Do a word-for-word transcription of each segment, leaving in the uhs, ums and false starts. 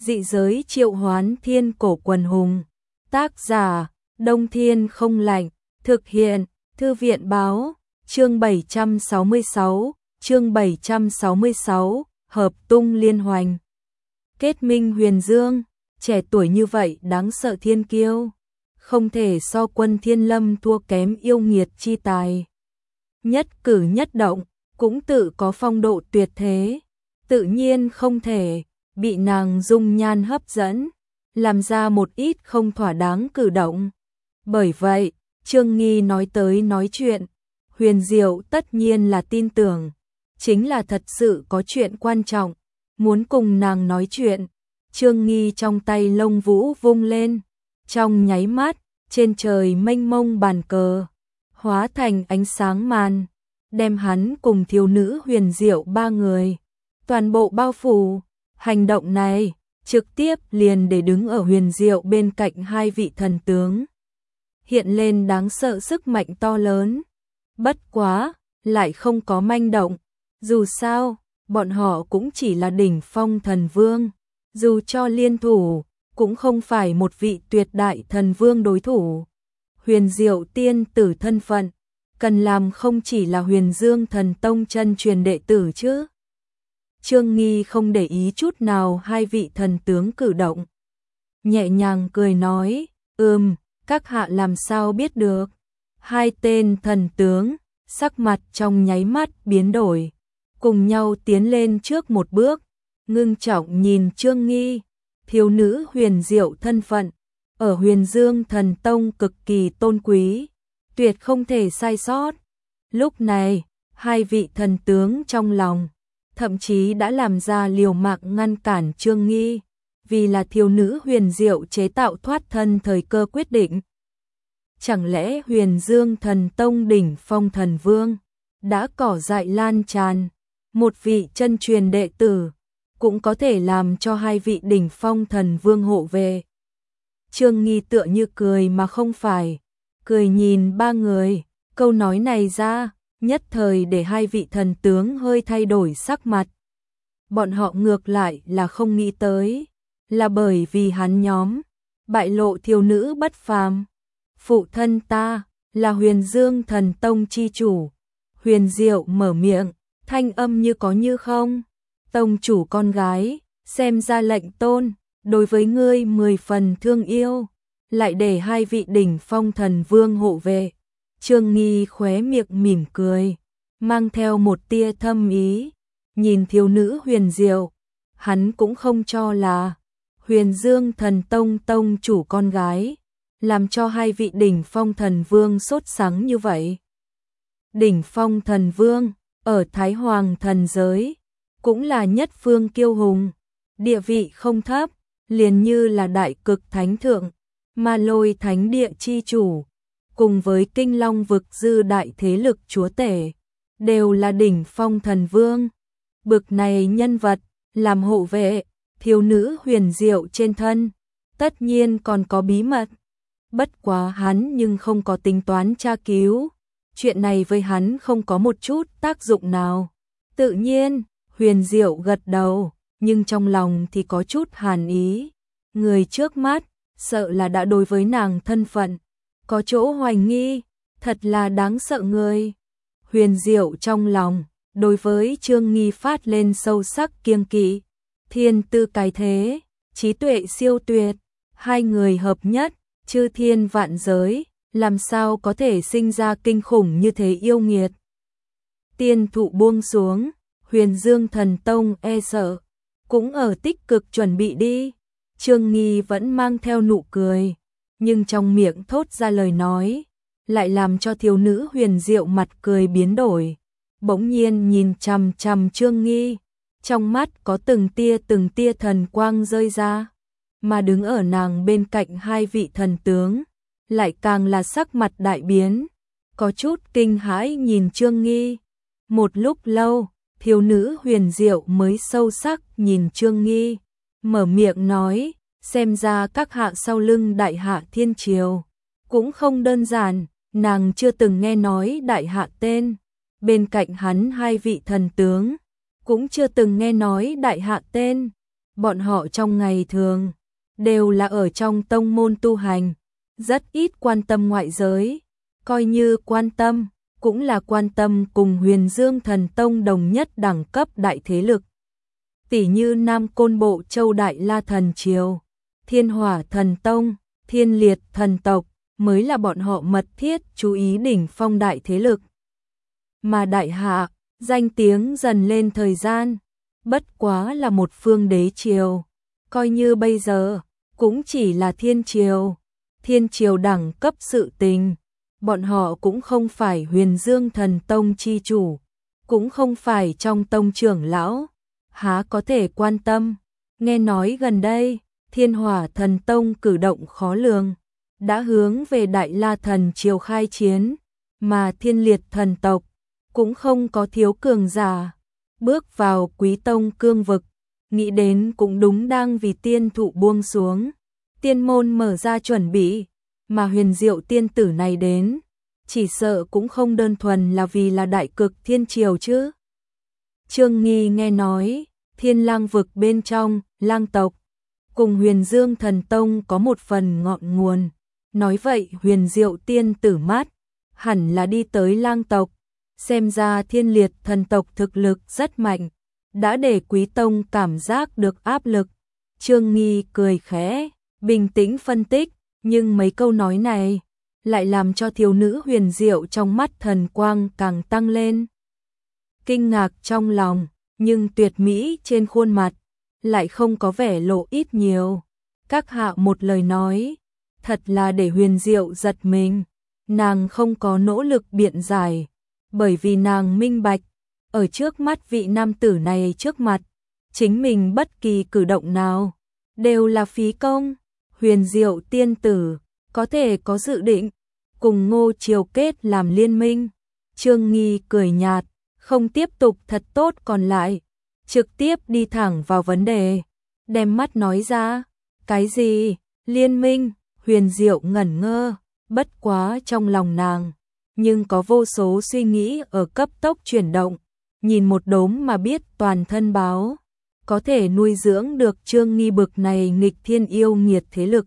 Dị giới triệu hoán thiên cổ quần hùng. Tác giả, Đông Thiên không lạnh. Thực hiện, Thư viện báo. Chương bảy trăm sáu mươi sáu, chương bảy trăm sáu mươi sáu, hợp tung liên hoành. Kết minh huyền dương, trẻ tuổi như vậy đáng sợ thiên kiêu. Không thể so Quân Thiên Lâm thua kém yêu nghiệt chi tài. Nhất cử nhất động, cũng tự có phong độ tuyệt thế. Tự nhiên không thể bị nàng dung nhan hấp dẫn, làm ra một ít không thỏa đáng cử động. Bởi vậy, Trương Nghi nói tới nói chuyện, Huyền Diệu tất nhiên là tin tưởng, chính là thật sự có chuyện quan trọng, muốn cùng nàng nói chuyện. Trương Nghi trong tay lông vũ vung lên, trong nháy mắt, trên trời mênh mông bàn cờ, hóa thành ánh sáng màn, đem hắn cùng thiếu nữ Huyền Diệu ba người, toàn bộ bao phủ. Hành động này, trực tiếp liền để đứng ở Huyền Diệu bên cạnh hai vị thần tướng. Hiện lên đáng sợ sức mạnh to lớn. Bất quá, lại không có manh động. Dù sao, bọn họ cũng chỉ là đỉnh phong thần vương. Dù cho liên thủ, cũng không phải một vị tuyệt đại thần vương đối thủ. Huyền Diệu tiên tử thân phận, cần làm không chỉ là Huyền Dương Thần Tông chân truyền đệ tử chứ. Trương Nghi không để ý chút nào hai vị thần tướng cử động. Nhẹ nhàng cười nói, ừm, các hạ làm sao biết được. Hai tên thần tướng, sắc mặt trong nháy mắt biến đổi, cùng nhau tiến lên trước một bước, ngưng trọng nhìn Trương Nghi. Thiếu nữ Huyền Diệu thân phận, ở Huyền Dương Thần Tông cực kỳ tôn quý, tuyệt không thể sai sót. Lúc này, hai vị thần tướng trong lòng thậm chí đã làm ra liều mạng ngăn cản Trương Nghi, vì là thiếu nữ Huyền Diệu chế tạo thoát thân thời cơ quyết định. Chẳng lẽ Huyền Dương Thần Tông đỉnh phong thần vương đã cỏ dại lan tràn, một vị chân truyền đệ tử cũng có thể làm cho hai vị đỉnh phong thần vương hộ về. Trương Nghi tựa như cười mà không phải, cười nhìn ba người, câu nói này ra, nhất thời để hai vị thần tướng hơi thay đổi sắc mặt. Bọn họ ngược lại là không nghĩ tới, là bởi vì hắn nhóm bại lộ thiếu nữ bất phàm. Phụ thân ta là Huyền Dương Thần Tông chi chủ. Huyền Diệu mở miệng, thanh âm như có như không. Tông chủ con gái, xem ra lệnh tôn, đối với ngươi mười phần thương yêu, lại để hai vị đỉnh phong thần vương hộ về. Trương Nghi khóe miệng mỉm cười, mang theo một tia thâm ý, nhìn thiếu nữ Huyền Diệu, hắn cũng không cho là Huyền Dương Thần Tông tông chủ con gái, làm cho hai vị đỉnh phong thần vương sốt sắng như vậy. Đỉnh phong thần vương, ở Thái Hoàng thần giới, cũng là nhất phương kiêu hùng, địa vị không thấp, liền như là đại cực thánh thượng, Ma Lôi thánh địa chi chủ, cùng với Kinh Long vực dư đại thế lực chúa tể, đều là đỉnh phong thần vương. Bực này nhân vật, làm hộ vệ, thiếu nữ Huyền Diệu trên thân, tất nhiên còn có bí mật. Bất quá hắn nhưng không có tính toán tra cứu, chuyện này với hắn không có một chút tác dụng nào. Tự nhiên, Huyền Diệu gật đầu, nhưng trong lòng thì có chút hàn ý. Người trước mắt, sợ là đã đối với nàng thân phận có chỗ hoài nghi, thật là đáng sợ người. Huyền Diệu trong lòng, đối với Trương Nghi phát lên sâu sắc kiêng kỵ. Thiên tư cái thế, trí tuệ siêu tuyệt, hai người hợp nhất, chư thiên vạn giới, làm sao có thể sinh ra kinh khủng như thế yêu nghiệt. Tiên thụ buông xuống, Huyền Dương Thần Tông e sợ, cũng ở tích cực chuẩn bị đi. Trương Nghi vẫn mang theo nụ cười, nhưng trong miệng thốt ra lời nói, lại làm cho thiếu nữ Huyền Diệu mặt cười biến đổi. Bỗng nhiên nhìn chằm chằm Trương Nghi, trong mắt có từng tia từng tia thần quang rơi ra, mà đứng ở nàng bên cạnh hai vị thần tướng, lại càng là sắc mặt đại biến, có chút kinh hãi nhìn Trương Nghi. Một lúc lâu, thiếu nữ Huyền Diệu mới sâu sắc nhìn Trương Nghi, mở miệng nói, xem ra các hạ sau lưng đại hạ thiên triều cũng không đơn giản. Nàng chưa từng nghe nói đại hạ tên, bên cạnh hắn hai vị thần tướng cũng chưa từng nghe nói đại hạ tên, bọn họ trong ngày thường đều là ở trong tông môn tu hành, rất ít quan tâm ngoại giới, coi như quan tâm, cũng là quan tâm cùng Huyền Dương Thần Tông đồng nhất đẳng cấp đại thế lực. Tỷ như Nam Côn Bộ Châu Đại La Thần Triều, Thiên Hỏa Thần Tông, Thiên Liệt Thần Tộc, mới là bọn họ mật thiết chú ý đỉnh phong đại thế lực. Mà đại hạ, danh tiếng dần lên thời gian, bất quá là một phương đế triều, coi như bây giờ, cũng chỉ là thiên triều, thiên triều đẳng cấp sự tình, bọn họ cũng không phải Huyền Dương Thần Tông chi chủ, cũng không phải trong tông trưởng lão, há có thể quan tâm. Nghe nói gần đây, Thiên Hỏa Thần Tông cử động khó lường, đã hướng về Đại La Thần Triều khai chiến, mà Thiên Liệt Thần Tộc cũng không có thiếu cường giả, bước vào Quý Tông cương vực, nghĩ đến cũng đúng đang vì tiên thụ buông xuống, tiên môn mở ra chuẩn bị, mà huyền diệu tiên tử này đến, chỉ sợ cũng không đơn thuần là vì là đại cực thiên triều chứ. Trương Nghi nghe nói, Thiên Lang vực bên trong, Lang tộc cùng Huyền Dương Thần Tông có một phần ngọn nguồn, nói vậy huyền diệu tiên tử mát, hẳn là đi tới Lang tộc, xem ra Thiên Liệt Thần tộc thực lực rất mạnh, đã để Quý Tông cảm giác được áp lực. Trương Nghi cười khẽ, bình tĩnh phân tích, nhưng mấy câu nói này lại làm cho thiếu nữ huyền diệu trong mắt thần quang càng tăng lên. Kinh ngạc trong lòng, nhưng tuyệt mỹ trên khuôn mặt lại không có vẻ lộ ít nhiều. Các hạ một lời nói, thật là để huyền diệu giật mình, nàng không có nỗ lực biện giải, bởi vì nàng minh bạch, ở trước mắt vị nam tử này trước mặt, chính mình bất kỳ cử động nào đều là phí công. Huyền diệu tiên tử có thể có dự định cùng Ngô Triều kết làm liên minh. Trương Nghi cười nhạt, không tiếp tục thật tốt còn lại, trực tiếp đi thẳng vào vấn đề, đem mắt nói ra. Cái gì? Liên minh? Huyền diệu ngẩn ngơ, bất quá trong lòng nàng, nhưng có vô số suy nghĩ ở cấp tốc chuyển động, nhìn một đốm mà biết toàn thân báo, có thể nuôi dưỡng được Trương Nghi bực này nghịch thiên yêu nghiệt thế lực.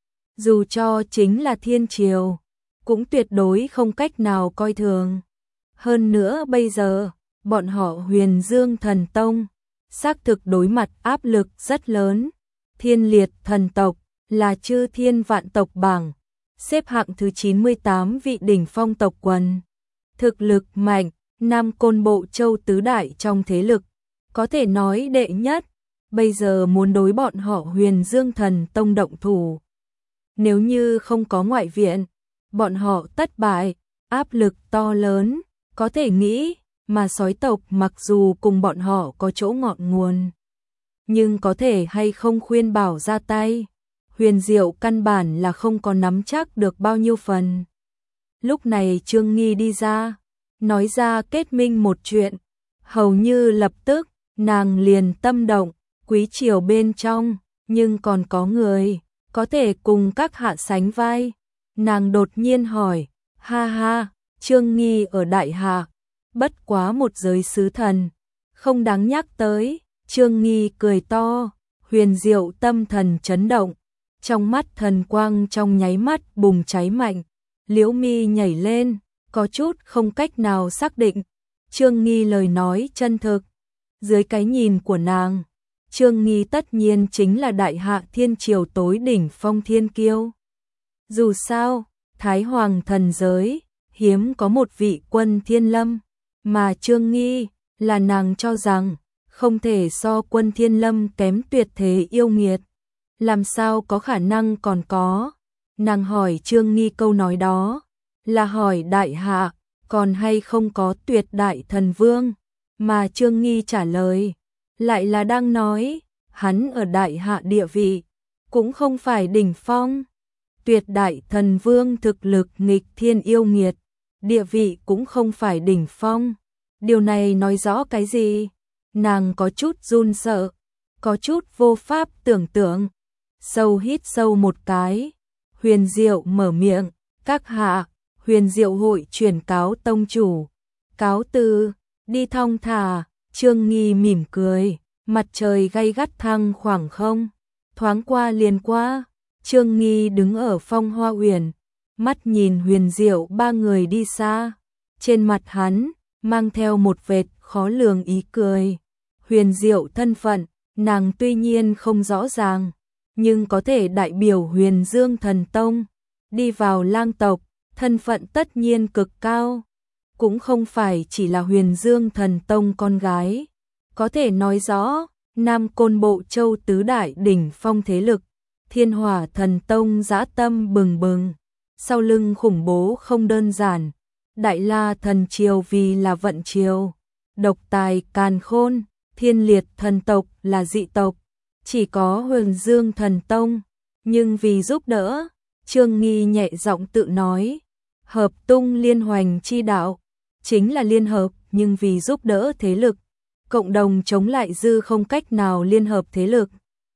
Dù cho chính là thiên triều, cũng tuyệt đối không cách nào coi thường. Hơn nữa bây giờ, bọn họ Huyền Dương Thần Tông, xác thực đối mặt áp lực rất lớn. Thiên Liệt Thần tộc là chư thiên vạn tộc bảng, xếp hạng thứ chín mươi tám vị đỉnh phong tộc quần. Thực lực mạnh, Nam Côn Bộ Châu tứ đại trong thế lực, có thể nói đệ nhất, bây giờ muốn đối bọn họ Huyền Dương Thần Tông động thủ. Nếu như không có ngoại viện, bọn họ tất bại, áp lực to lớn, có thể nghĩ, mà sói tộc mặc dù cùng bọn họ có chỗ ngọn nguồn, nhưng có thể hay không khuyên bảo ra tay, huyền diệu căn bản là không có nắm chắc được bao nhiêu phần. Lúc này Trương Nghi đi ra, nói ra kết minh một chuyện, hầu như lập tức, nàng liền tâm động, quý triều bên trong, nhưng còn có người có thể cùng các hạ sánh vai. Nàng đột nhiên hỏi, ha ha, Trương Nghi ở đại hạ, bất quá một giới sứ thần, không đáng nhắc tới. Trương Nghi cười to, huyền diệu tâm thần chấn động, trong mắt thần quang trong nháy mắt bùng cháy mạnh, liễu mi nhảy lên, có chút không cách nào xác định. Trương Nghi lời nói chân thực, dưới cái nhìn của nàng, Trương Nghi tất nhiên chính là đại hạ thiên triều tối đỉnh phong thiên kiêu. Dù sao, Thái Hoàng thần giới, hiếm có một vị quân thiên lâm, mà Trương Nghi là nàng cho rằng không thể so quân thiên lâm kém tuyệt thế yêu nghiệt. Làm sao có khả năng còn có? Nàng hỏi Trương Nghi câu nói đó, là hỏi đại hạ, còn hay không có tuyệt đại thần vương, mà Trương Nghi trả lời, lại là đang nói, hắn ở đại hạ địa vị, cũng không phải đỉnh phong. Tuyệt đại thần vương thực lực nghịch thiên yêu nghiệt, địa vị cũng không phải đỉnh phong. Điều này nói rõ cái gì? Nàng có chút run sợ, có chút vô pháp tưởng tượng. Sâu hít sâu một cái, huyền diệu mở miệng, các hạ, huyền diệu hội chuyển cáo tông chủ. Cáo từ, đi thong thả. Trương Nghi mỉm cười, mặt trời gay gắt thăng khoảng không, thoáng qua liền qua. Trương Nghi đứng ở Phong Hoa Uyển, mắt nhìn Huyền Diệu ba người đi xa, trên mặt hắn mang theo một vệt khó lường ý cười. Huyền Diệu thân phận, nàng tuy nhiên không rõ ràng, nhưng có thể đại biểu Huyền Dương Thần Tông, đi vào lang tộc, thân phận tất nhiên cực cao, cũng không phải chỉ là Huyền Dương Thần Tông con gái. Có thể nói rõ, Nam Côn Bộ Châu tứ đại đỉnh phong thế lực, Thiên Hỏa Thần Tông dã tâm bừng bừng, sau lưng khủng bố không đơn giản. Đại La Thần Triều vì là vận triều, độc tài càn khôn, Thiên Liệt thần tộc là dị tộc, chỉ có Huyền Dương Thần Tông, nhưng vì giúp đỡ, Trương Nghi nhẹ giọng tự nói, hợp tung liên hoành chi đạo, chính là liên hợp nhưng vì giúp đỡ thế lực, cộng đồng chống lại dư không cách nào liên hợp thế lực.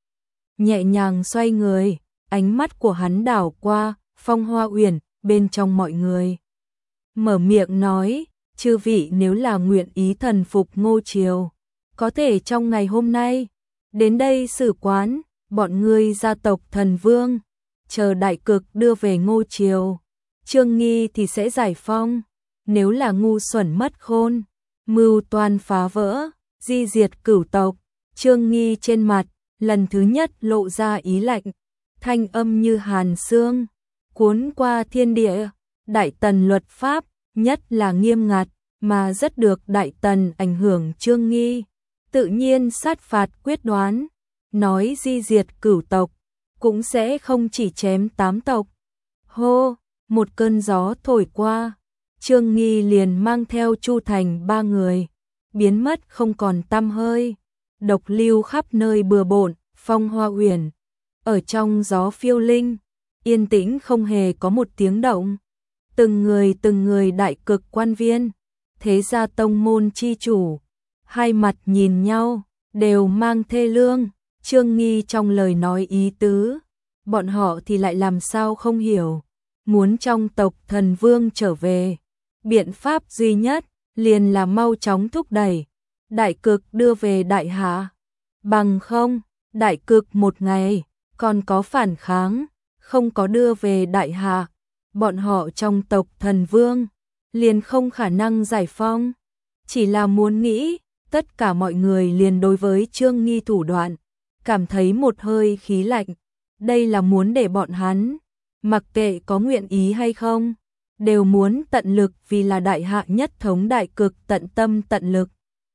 Nhẹ nhàng xoay người, ánh mắt của hắn đảo qua Phong Hoa Uyển, bên trong mọi người. Mở miệng nói, chư vị nếu là nguyện ý thần phục Ngô Triều, có thể trong ngày hôm nay, đến đây xử quán, bọn ngươi gia tộc Thần Vương, chờ đại cực đưa về Ngô Triều. Trương Nghi thì sẽ giải phong, nếu là ngu xuẩn mất khôn, mưu toan phá vỡ, di diệt cửu tộc. Trương Nghi trên mặt, lần thứ nhất lộ ra ý lạnh, thanh âm như hàn xương, cuốn qua thiên địa. Đại Tần luật pháp, nhất là nghiêm ngặt, mà rất được Đại Tần ảnh hưởng. Trương Nghi tự nhiên sát phạt quyết đoán, nói di diệt cửu tộc, cũng sẽ không chỉ chém tám tộc. Hô, một cơn gió thổi qua, Trương Nghi liền mang theo Chu Thành ba người, biến mất không còn tăm hơi, độc lưu khắp nơi bừa bộn. Phong Hoa Uyển, ở trong gió phiêu linh, yên tĩnh không hề có một tiếng động. Từng người từng người đại cực quan viên, thế gia tông môn chi chủ, hai mặt nhìn nhau, đều mang thê lương. Trương Nghi trong lời nói ý tứ, bọn họ thì lại làm sao không hiểu. Muốn trong tộc Thần Vương trở về, biện pháp duy nhất liền là mau chóng thúc đẩy đại cực đưa về đại hạ. Bằng không, đại cực một ngày còn có phản kháng, không có đưa về đại hạ, bọn họ trong tộc Thần Vương liền không khả năng giải phong. Chỉ là muốn nghĩ, tất cả mọi người liền đối với Trương Nghi thủ đoạn cảm thấy một hơi khí lạnh. Đây là muốn để bọn hắn, mặc kệ có nguyện ý hay không, đều muốn tận lực vì là đại hạ nhất thống đại cực, tận tâm tận lực.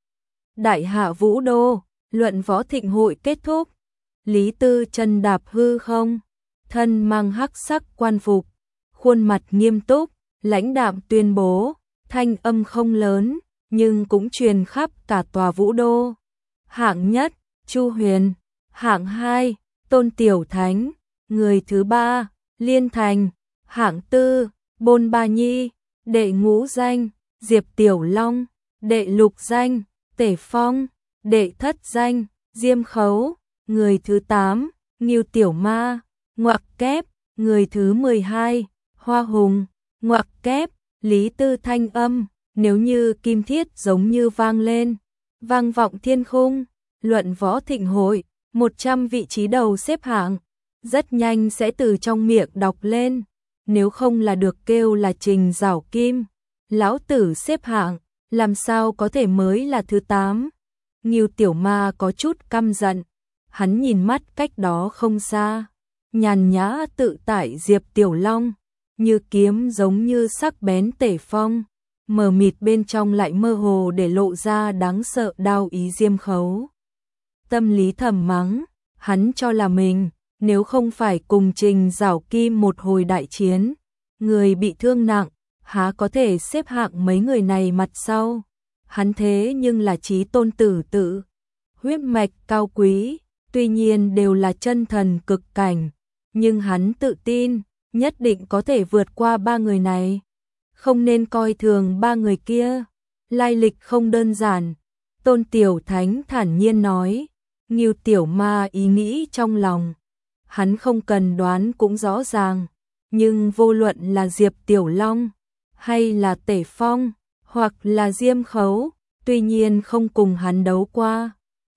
Đại hạ Vũ Đô, luận võ thịnh hội kết thúc. Lý Tư chân đạp hư không, thân mang hắc sắc quan phục, khuôn mặt nghiêm túc, lãnh đạm tuyên bố, thanh âm không lớn, nhưng cũng truyền khắp cả tòa Vũ Đô. Hạng nhất, Chu Huyền. Hạng hai, Tôn Tiểu Thánh. Người thứ ba, Liên Thành. Hạng tư, Bôn Ba Nhi. Đệ ngũ danh, Diệp Tiểu Long. Đệ lục danh, Tể Phong. Đệ thất danh, Diêm Khấu. Người thứ tám, Ngưu Tiểu Ma. Ngoặc kép. Người thứ mười hai, Hoa Hùng. Ngoặc kép. Lý Tư thanh âm, nếu như kim thiết giống như vang lên, vang vọng thiên khung. Luận võ thịnh hội, một trăm vị trí đầu xếp hạng, rất nhanh sẽ từ trong miệng đọc lên, nếu không là được kêu là Trình Giảo Kim, lão tử xếp hạng, làm sao có thể mới là thứ tám. Ngưu Tiểu Ma có chút căm giận, hắn nhìn mắt cách đó không xa, nhàn nhã tự tại Diệp Tiểu Long, như kiếm giống như sắc bén Tể Phong, mờ mịt bên trong lại mơ hồ để lộ ra đáng sợ đao ý Diêm Khấu. Tâm lý thầm mắng, hắn cho là mình, nếu không phải cùng Trình Giảo Kim một hồi đại chiến, người bị thương nặng, há có thể xếp hạng mấy người này mặt sau. Hắn thế nhưng là chí tôn tử tự, huyết mạch cao quý, tuy nhiên đều là chân thần cực cảnh, nhưng hắn tự tin, nhất định có thể vượt qua ba người này. Không nên coi thường ba người kia, lai lịch không đơn giản. Tôn Tiểu Thánh thản nhiên nói, Ngưu Tiểu Ma ý nghĩ trong lòng, hắn không cần đoán cũng rõ ràng, nhưng vô luận là Diệp Tiểu Long, hay là Tể Phong, hoặc là Diêm Khấu, tuy nhiên không cùng hắn đấu qua,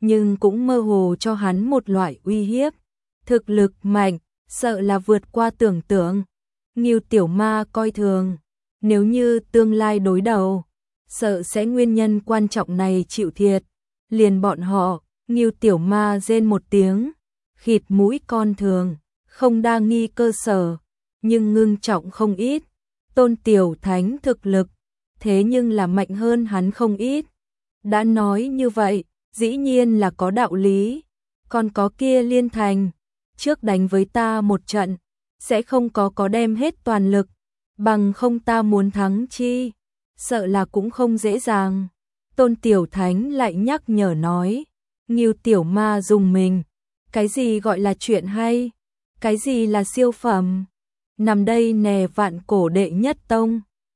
nhưng cũng mơ hồ cho hắn một loại uy hiếp. Thực lực mạnh, sợ là vượt qua tưởng tượng. Ngưu Tiểu Ma coi thường, nếu như tương lai đối đầu, sợ sẽ nguyên nhân quan trọng này chịu thiệt. Liền bọn họ, Ngưu Tiểu Ma rên một tiếng, khịt mũi con thường, không đa nghi cơ sở, nhưng ngưng trọng không ít. Tôn Tiểu Thánh thực lực, thế nhưng là mạnh hơn hắn không ít. Đã nói như vậy, dĩ nhiên là có đạo lý. Còn có kia Liên Thành, trước đánh với ta một trận, sẽ không có có đem hết toàn lực, bằng không ta muốn thắng chi, sợ là cũng không dễ dàng. Tôn Tiểu Thánh lại nhắc nhở nói. Ngưu Tiểu Ma dùng mình, cái gì gọi là chuyện hay, cái gì là siêu phẩm, nằm đây nè vạn cổ đệ nhất tông.